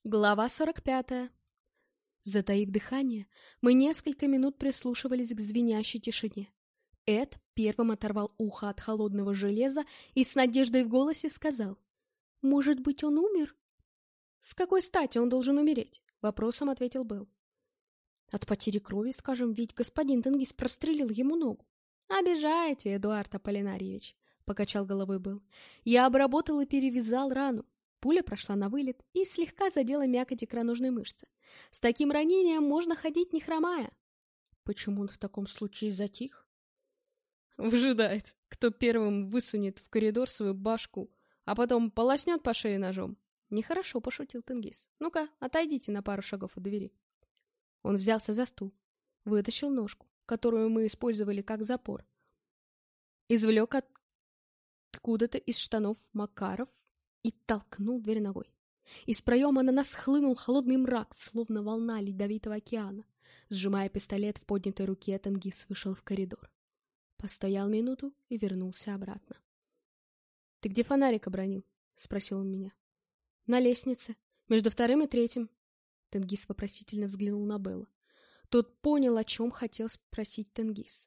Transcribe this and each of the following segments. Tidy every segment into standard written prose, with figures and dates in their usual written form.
Глава 45. Затаив дыхание, мы несколько минут прислушивались к звенящей тишине. Эд первым оторвал ухо от холодного железа и с надеждой в голосе сказал: «Может быть, он умер?» «С какой стати он должен умереть?» — вопросом ответил Белл. «От потери крови, скажем, ведь господин Тенгиз прострелил ему ногу». «Обижаете, Эдуард Аполлинарьевич», — покачал головой Белл. «Я обработал и перевязал рану. Пуля прошла на вылет и слегка задела мякоть икроножной мышцы. С таким ранением можно ходить не хромая». «Почему он в таком случае затих?» «Выжидает, кто первым высунет в коридор свою башку, а потом полоснет по шее ножом». «Нехорошо», — пошутил Тенгиз. «Ну-ка, отойдите на пару шагов от двери». Он взялся за стул, вытащил ножку, которую мы использовали как запор, извлек откуда-то из штанов Макаров и толкнул дверь ногой. Из проема на нас хлынул холодный мрак, словно волна ледовитого океана. Сжимая пистолет в поднятой руке, Тенгиз вышел в коридор. Постоял минуту и вернулся обратно. «Ты где фонарик обронил?» — спросил он меня. «На лестнице, между вторым и третьим». Тенгиз вопросительно взглянул на Белла. Тот понял, о чем хотел спросить Тенгиз.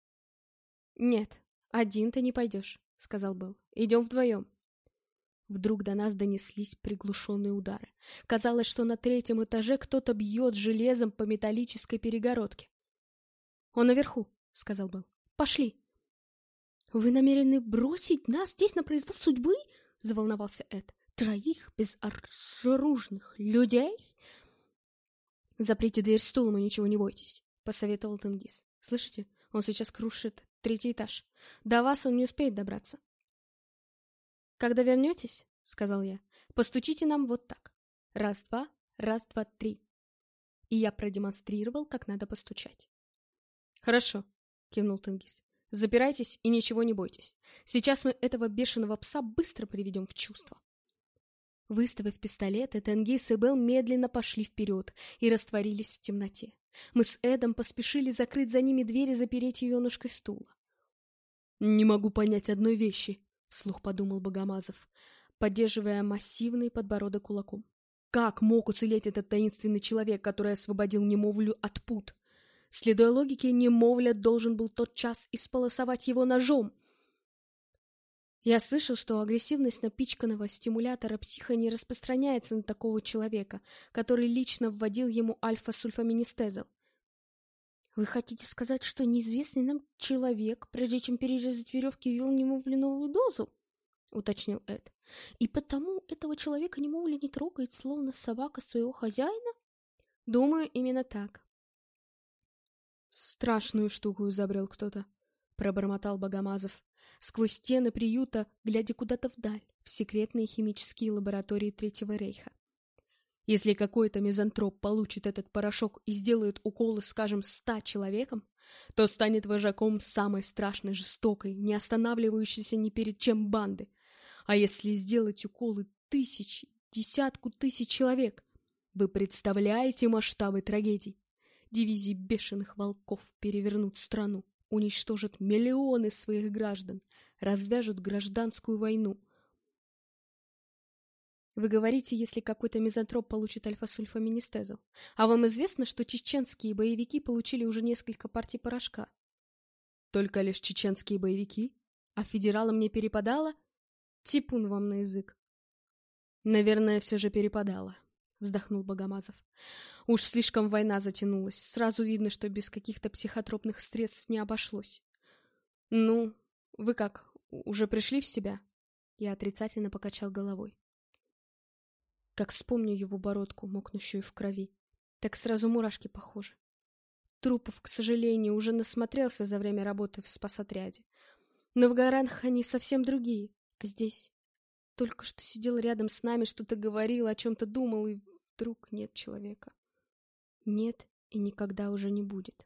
«Нет, один ты не пойдешь», — сказал Белл. «Идем вдвоем». Вдруг до нас донеслись приглушенные удары. Казалось, что на третьем этаже кто-то бьет железом по металлической перегородке. «Он наверху», — сказал Белл. «Пошли». «Вы намерены бросить нас здесь на произвол судьбы?» — заволновался Эд. «Троих безоружных людей?» «Заприте дверь стулом и ничего не бойтесь», — посоветовал Тенгиз. «Слышите? Он сейчас крушит третий этаж. До вас он не успеет добраться». «Когда вернетесь, — сказал я, — постучите нам вот так. Раз-два, раз-два, три». И я продемонстрировал, как надо постучать. «Хорошо», — кивнул Тенгиз. «Запирайтесь и ничего не бойтесь. Сейчас мы этого бешеного пса быстро приведем в чувство». Выставив пистолеты, Тенгиз и Белл медленно пошли вперед и растворились в темноте. Мы с Эдом поспешили закрыть за ними дверь и запереть ее ножкой стула. «Не могу понять одной вещи», — вслух подумал Богомазов, поддерживая массивный подбородок кулаком. «Как мог уцелеть этот таинственный человек, который освободил немовлю от пут? Следуя логике, немовля должен был тотчас исполосовать его ножом». Я слышал, что агрессивность напичканного стимулятора психа не распространяется на такого человека, который лично вводил ему альфа-сульфаминистезол. «Вы хотите сказать, что неизвестный нам человек, прежде чем перерезать веревки, ввел немовле новую дозу?» — уточнил Эд. «И потому этого человека немовля не трогает, словно собака своего хозяина?» «Думаю, именно так». «Страшную штуку изобрел кто-то», — пробормотал Богомазов, сквозь стены приюта, глядя куда-то вдаль, в секретные химические лаборатории Третьего Рейха. «Если какой-то мизантроп получит этот порошок и сделает уколы, скажем, 100 человекам, то станет вожаком самой страшной, жестокой, не останавливающейся ни перед чем банды. А если сделать уколы тысячи, десятку тысяч человек, вы представляете масштабы трагедий? Дивизии бешеных волков перевернут страну, уничтожат миллионы своих граждан, развяжут гражданскую войну». Вы говорите, если какой-то мизантроп получит альфа-сульфаминистезол. А вам известно, что чеченские боевики получили уже несколько партий порошка? Только лишь чеченские боевики? А федералам не перепадало? Типун вам на язык. Наверное, все же перепадало, вздохнул Богомазов. Уж слишком война затянулась. Сразу видно, что без каких-то психотропных средств не обошлось. Ну, вы как, уже пришли в себя? Я отрицательно покачал головой. Как вспомню его бородку, мокнущую в крови, так сразу мурашки похожи. Трупов, к сожалению, уже насмотрелся за время работы в спасотряде. Но в горах они совсем другие, а здесь только что сидел рядом с нами, что-то говорил, о чем-то думал, и вдруг нет человека. Нет и никогда уже не будет.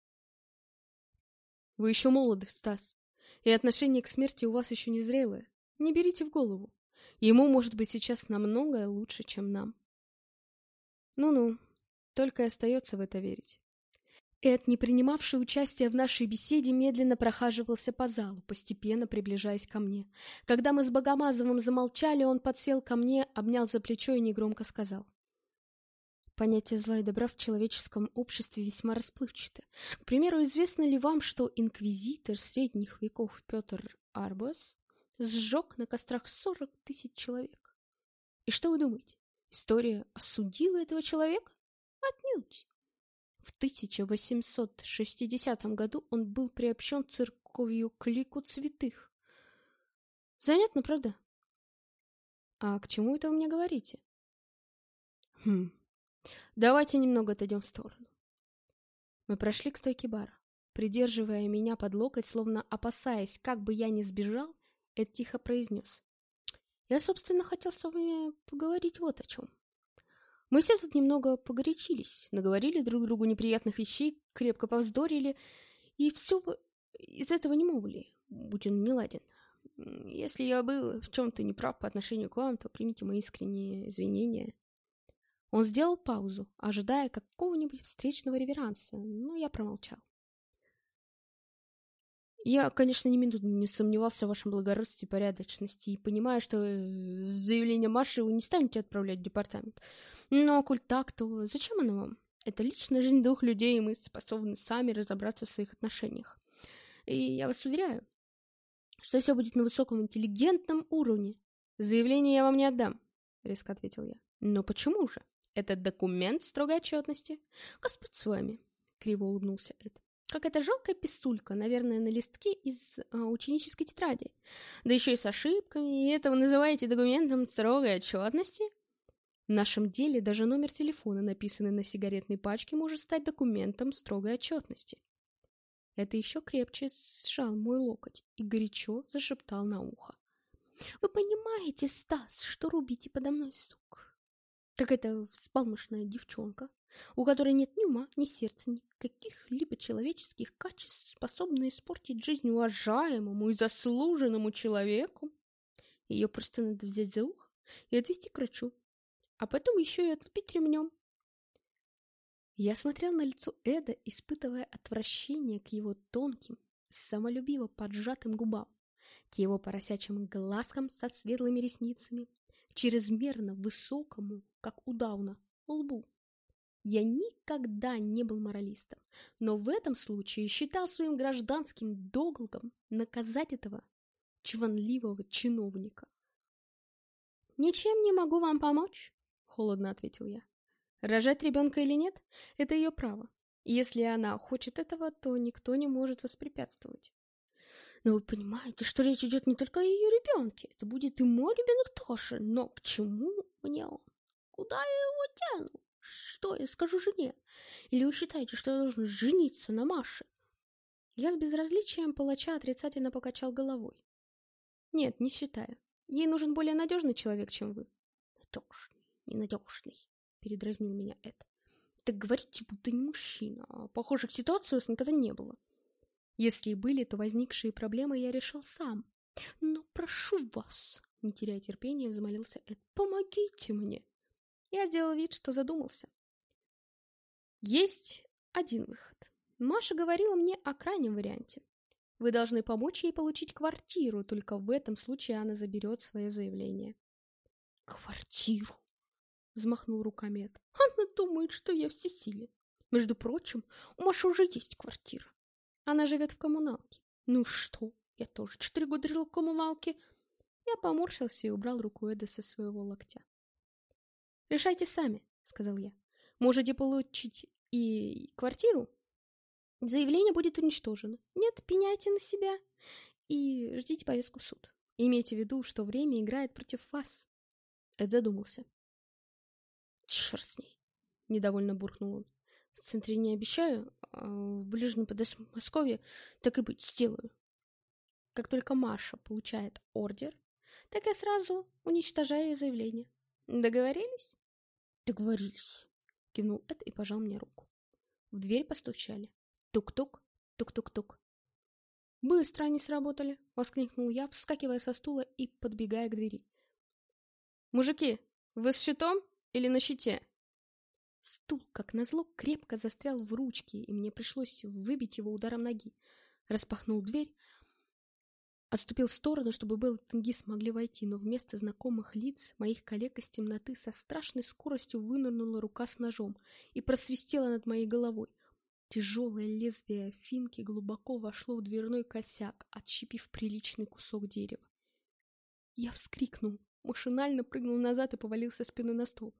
Вы еще молоды, Стас, и отношение к смерти у вас еще не зрелое. Не берите в голову. Ему, может быть, сейчас намного лучше, чем нам. Ну-ну, только и остается в это верить. Эд, не принимавший участия в нашей беседе, медленно прохаживался по залу, постепенно приближаясь ко мне. Когда мы с Богомазовым замолчали, он подсел ко мне, обнял за плечо и негромко сказал: Понятие зла и добра в человеческом обществе весьма расплывчато. К примеру, известно ли вам, что инквизитор средних веков Петр Арбас сжег на кострах 40 тысяч человек? И что вы думаете? История осудила этого человека? Отнюдь. В 1860 году он был приобщен церковью к лику святых. Занятно, правда? А к чему это вы мне говорите? Давайте немного отойдем в сторону. Мы прошли к стойке бара. Придерживая меня под локоть, словно опасаясь, как бы я ни сбежал, Эд тихо произнес. Я, собственно, хотел с вами поговорить вот о чем. Мы все тут немного погорячились, наговорили друг другу неприятных вещей, крепко повздорили, и все из этого не могли, будь он неладен. Если я был в чем-то неправ по отношению к вам, то примите мои искренние извинения. Он сделал паузу, ожидая какого-нибудь встречного реверанса, но я промолчал. Я, конечно, ни минуты не сомневался в вашем благородстве и порядочности, и понимаю, что заявление Маши вы не станете отправлять в департамент. Но, коль так, то зачем оно вам? Это личная жизнь двух людей, и мы способны сами разобраться в своих отношениях. И я вас уверяю, что все будет на высоком интеллигентном уровне. Заявление я вам не отдам, резко ответил я. Но почему же? Это документ строгой отчетности. Господь с вами, криво улыбнулся Эд. Какая-то жалкая писулька, наверное, на листке из ученической тетради. Да еще и с ошибками, и это вы называете документом строгой отчетности? В нашем деле даже номер телефона, написанный на сигаретной пачке, может стать документом строгой отчетности. Это еще крепче сжал мой локоть и горячо зашептал на ухо. Вы понимаете, Стас, что рубите подо мной сук? Какая-то взбалмошная девчонка, у которой нет ни ума, ни сердца, ни каких-либо человеческих качеств, способные испортить жизнь уважаемому и заслуженному человеку. Ее просто надо взять за ухо и отвезти к врачу, а потом еще и отлупить ремнем. Я смотрел на лицо Эда, испытывая отвращение к его тонким, самолюбиво поджатым губам, к его поросячьим глазкам со светлыми ресницами, к чрезмерно высокому, как у Дауна, лбу. Я никогда не был моралистом, но в этом случае считал своим гражданским долгом наказать этого чванливого чиновника. «Ничем не могу вам помочь», — холодно ответил я. «Рожать ребенка или нет — это ее право. Если она хочет этого, то никто не может воспрепятствовать». «Но вы понимаете, что речь идет не только о ее ребенке. Это будет и мой ребенок тоже. Но к чему мне он? Куда я его тяну? Что я скажу жене? Или вы считаете, что я должен жениться на Маше?» Я с безразличием палача отрицательно покачал головой. «Нет, не считаю. Ей нужен более надежный человек, чем вы». «Надежный, ненадежный», — передразнил меня Эд. «Так говорите, будто не мужчина. А похожих ситуаций у вас никогда не было». Если и были, то возникшие проблемы я решил сам. «Но прошу вас», — не теряя терпения, взмолился Эд, — «помогите мне». Я сделал вид, что задумался. Есть один выход. Маша говорила мне о крайнем варианте. Вы должны помочь ей получить квартиру, только в этом случае она заберет свое заявление. «Квартиру?» — взмахнул руками Эд. «Она думает, что я всесилен. Между прочим, у Маши уже есть квартира. Она живет в коммуналке. Ну что, я тоже 4 года жил в коммуналке». Я поморщился и убрал руку Эда со своего локтя. «Решайте сами», — сказал я. «Можете получить и квартиру. Заявление будет уничтожено. Нет, пеняйте на себя и ждите повестку в суд. Имейте в виду, что время играет против вас». Эд задумался. «Черт с ней», — недовольно буркнул он. «В центре не обещаю, а в ближнем Подмосковье так и быть сделаю. Как только Маша получает ордер, так я сразу уничтожаю ее заявление. Договорились?» «Договорились», — кивнул Эд и пожал мне руку. В дверь постучали. Тук-тук, тук-тук-тук. «Быстро они сработали!» — воскликнул я, вскакивая со стула и подбегая к двери. «Мужики, вы с щитом или на щите?» Стул, как назло, крепко застрял в ручке, и мне пришлось выбить его ударом ноги. Распахнул дверь. Отступил в сторону, чтобы Белл и Тенгиз могли войти, но вместо знакомых лиц моих коллег из темноты со страшной скоростью вынырнула рука с ножом и просвистела над моей головой. Тяжелое лезвие финки глубоко вошло в дверной косяк, отщепив приличный кусок дерева. Я вскрикнул, машинально прыгнул назад и повалился спиной на стол.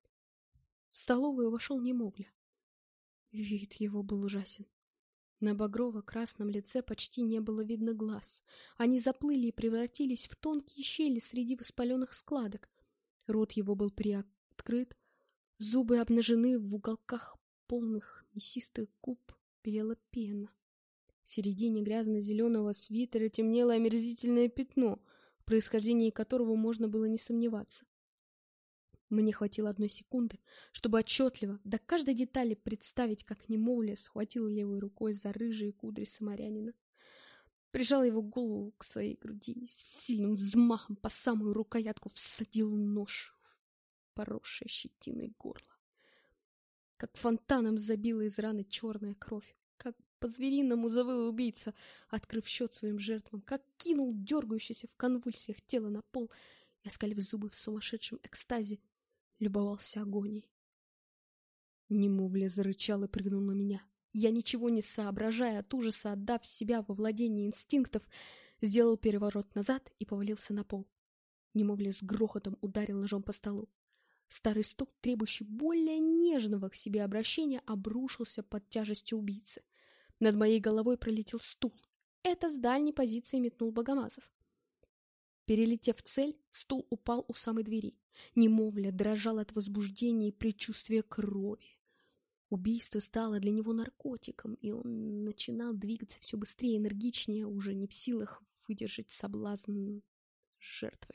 В столовую вошел немовля. Вид его был ужасен. На багрово-красном лице почти не было видно глаз. Они заплыли и превратились в тонкие щели среди воспаленных складок. Рот его был приоткрыт, зубы обнажены, в уголках полных мясистых губ белела пена. В середине грязно-зеленого свитера темнело омерзительное пятно, в происхождении которого можно было не сомневаться. Мне хватило 1 секунды, чтобы отчетливо, до каждой детали представить, как немовля схватил левой рукой за рыжие кудри самарянина. Прижал его голову к своей груди, с сильным взмахом по самую рукоятку всадил нож в поросшее щетиной горло. Как фонтаном забила из раны черная кровь, как по-звериному завыл убийца, открыв счет своим жертвам, как кинул дергающееся в конвульсиях тело на пол и, оскалив зубы в сумасшедшем экстазе, любовался агонией. Немовля зарычал и прыгнул на меня. Я, ничего не соображая от ужаса, отдав себя во владение инстинктов, сделал переворот назад и повалился на пол. Немовля с грохотом ударил ножом по столу. Старый стол, требующий более нежного к себе обращения, обрушился под тяжестью убийцы. Над моей головой пролетел стул. Это с дальней позиции метнул Богомазов. Перелетев цель, стул упал у самой двери. Немовля дрожал от возбуждения и предчувствия крови. Убийство стало для него наркотиком, и он начинал двигаться все быстрее и энергичнее, уже не в силах выдержать соблазн жертвой.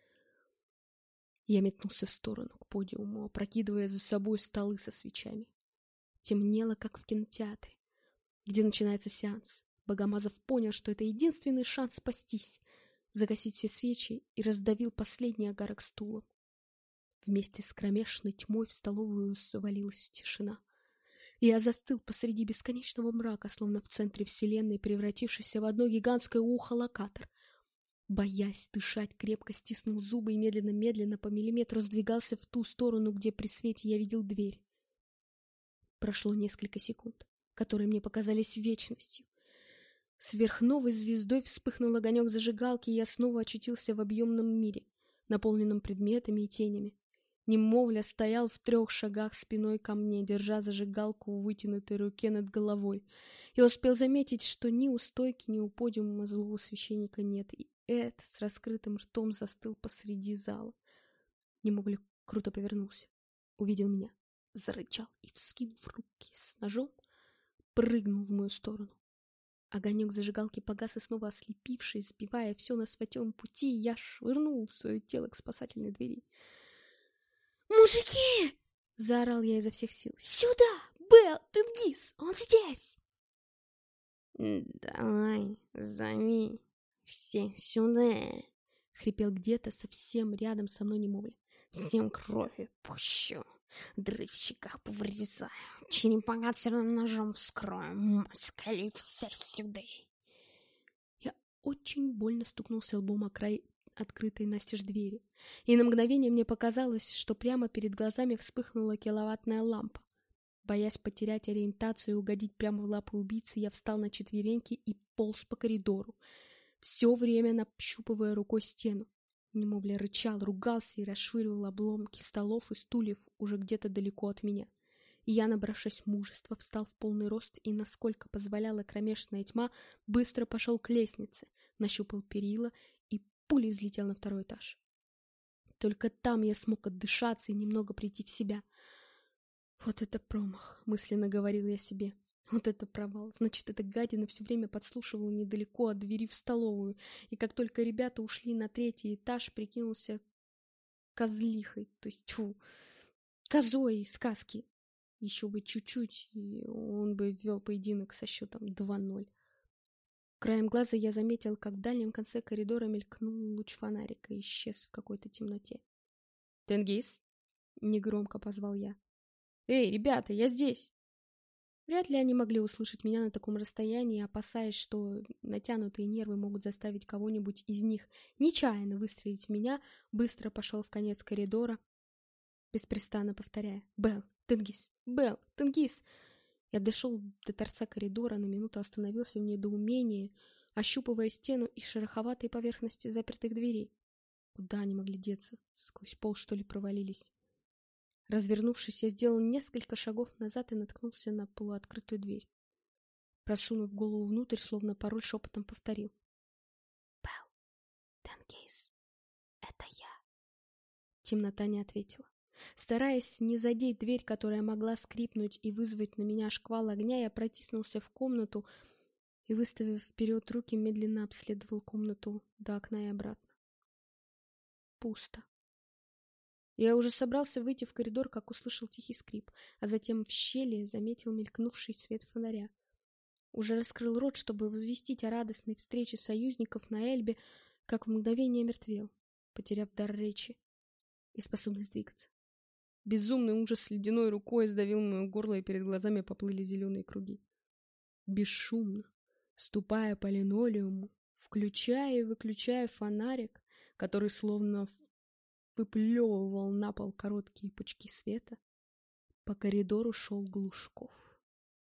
Я метнулся в сторону, к подиуму, опрокидывая за собой столы со свечами. Темнело, как в кинотеатре, где начинается сеанс. Богомазов понял, что это единственный шанс спастись, загасить все свечи, и раздавил последний огарок стулом. Вместе с кромешной тьмой в столовую свалилась тишина. Я застыл посреди бесконечного мрака, словно в центре вселенной, превратившийся в одно гигантское ухо-локатор. Боясь дышать, крепко стиснул зубы и медленно-медленно по миллиметру сдвигался в ту сторону, где при свете я видел дверь. Прошло несколько секунд, которые мне показались вечностью. Сверхновой звездой вспыхнул огонек зажигалки, и я снова очутился в объемном мире, наполненном предметами и тенями. Немовля стоял в 3 шагах спиной ко мне, держа зажигалку в вытянутой руке над головой. Я успел заметить, что ни у стойки, ни у подиума злого священника нет, и Эд с раскрытым ртом застыл посреди зала. Немовля круто повернулся, увидел меня, зарычал и, вскинув руки с ножом, прыгнул в мою сторону. Огонек зажигалки погас, и снова ослепившись, сбивая все на своем пути, я швырнул свое тело к спасательной двери. «Мужики!» — заорал я изо всех сил. «Сюда! Белл, Тенгиз, он здесь!» «Давай, зови все сюда!» — хрипел где-то совсем рядом со мной немовля. «Всем крови пущу, дыры в щеках повырезаю, черепа отсерным ножом вскрою, москали все сюда!» Я очень больно стукнулся лбом о край открытой настежь двери, и на мгновение мне показалось, что прямо перед глазами вспыхнула киловаттная лампа. Боясь потерять ориентацию и угодить прямо в лапы убийцы, я встал на четвереньки и полз по коридору, все время нащупывая рукой стену. Немовля рычал, ругался и расшвыривал обломки столов и стульев уже где-то далеко от меня. И я, набравшись мужества, встал в полный рост и, насколько позволяла кромешная тьма, быстро пошел к лестнице, нащупал перила и пулей взлетел на 2-й этаж. Только там я смог отдышаться и немного прийти в себя. «Вот это промах», — мысленно говорил я себе. «Вот это провал. Значит, эта гадина все время подслушивала недалеко от двери в столовую, и как только ребята ушли на 3-й этаж, прикинулся козлихой, то есть, козой из сказки. Еще бы чуть-чуть, и он бы ввел поединок со счетом 2-0. Краем глаза я заметил, как в дальнем конце коридора мелькнул луч фонарика и исчез в какой-то темноте. «Тенгиз?» — негромко позвал я. «Эй, ребята, я здесь!» Вряд ли они могли услышать меня на таком расстоянии, опасаясь, что натянутые нервы могут заставить кого-нибудь из них нечаянно выстрелить в меня, быстро пошел в конец коридора, беспрестанно повторяя: «Белл, Тенгиз! Белл, Тенгиз!» Я дошел до торца коридора, на минуту остановился в недоумении, ощупывая стену и шероховатые поверхности запертых дверей. Куда они могли деться? Сквозь пол, что ли, провалились? Развернувшись, я сделал несколько шагов назад и наткнулся на полуоткрытую дверь. Просунув голову внутрь, словно пароль, шепотом повторил: «Белл, Тенгиз, это я». Темнота не ответила. Стараясь не задеть дверь, которая могла скрипнуть и вызвать на меня шквал огня, я протиснулся в комнату и, выставив вперед руки, медленно обследовал комнату до окна и обратно. Пусто. Я уже собрался выйти в коридор, как услышал тихий скрип, а затем в щели заметил мелькнувший свет фонаря. Уже раскрыл рот, чтобы возвестить о радостной встрече союзников на Эльбе, как в мгновение мертвел, потеряв дар речи и способность двигаться. Безумный ужас ледяной рукой сдавил мое горло, и перед глазами поплыли зеленые круги. Бесшумно, ступая по линолеуму, включая и выключая фонарик, который словно выплевывал на пол короткие пучки света, по коридору шел Глушков.